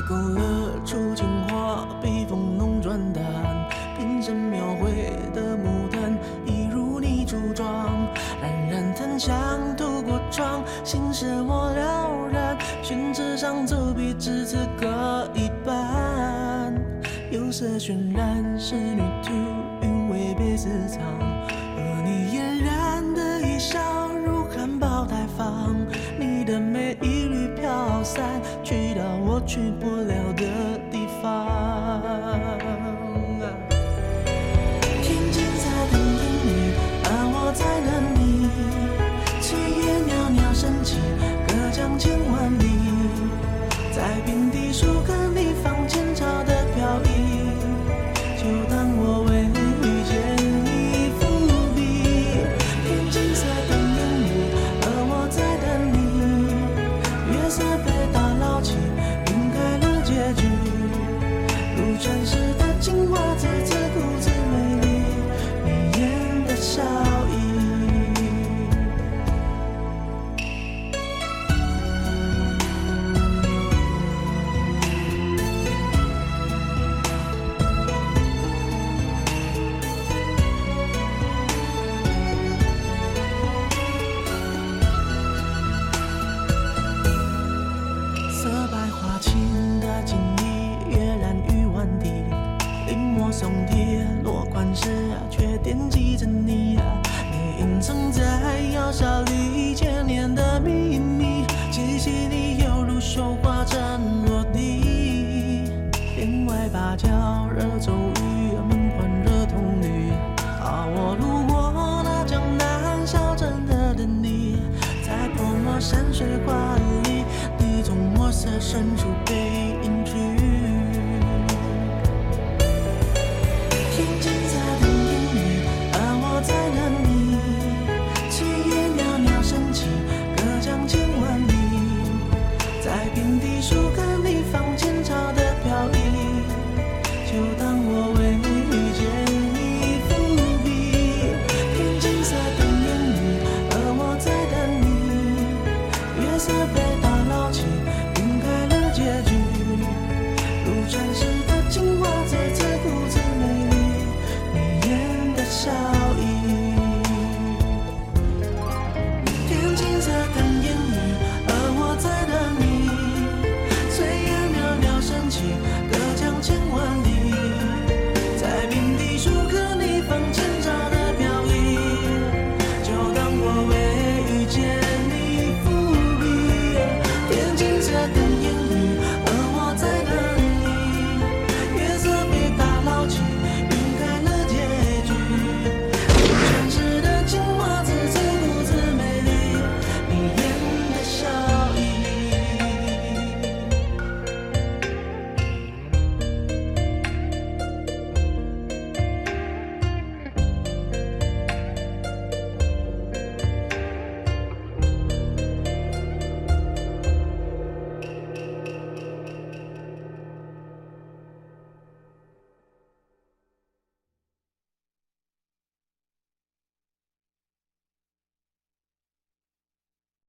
勾勒出情话，笔锋浓转淡，平生描绘的牡丹，一如你初妆，冉冉檀香透过窗，心事我了然，宣纸上走笔至此各一半，釉色渲染仕女图，韵味被私藏，而你嫣然的一笑如含苞待放，你的美一缕飘散，去到我去不了的地方。天金色的烟雨，而我在等你，岁月袅袅升起，隔江千万里，在平地树根里放前朝的飘逸，就当我为遇见你伏笔。天金色的烟雨，而我在等你，月色被打捞起，晕开了结局，如传世的情话，字字故字美丽，眉眼的笑意。色白花青的锦衣，跃然于万底，临摹松贴落款时，却惦记着你。你隐藏在窑小里，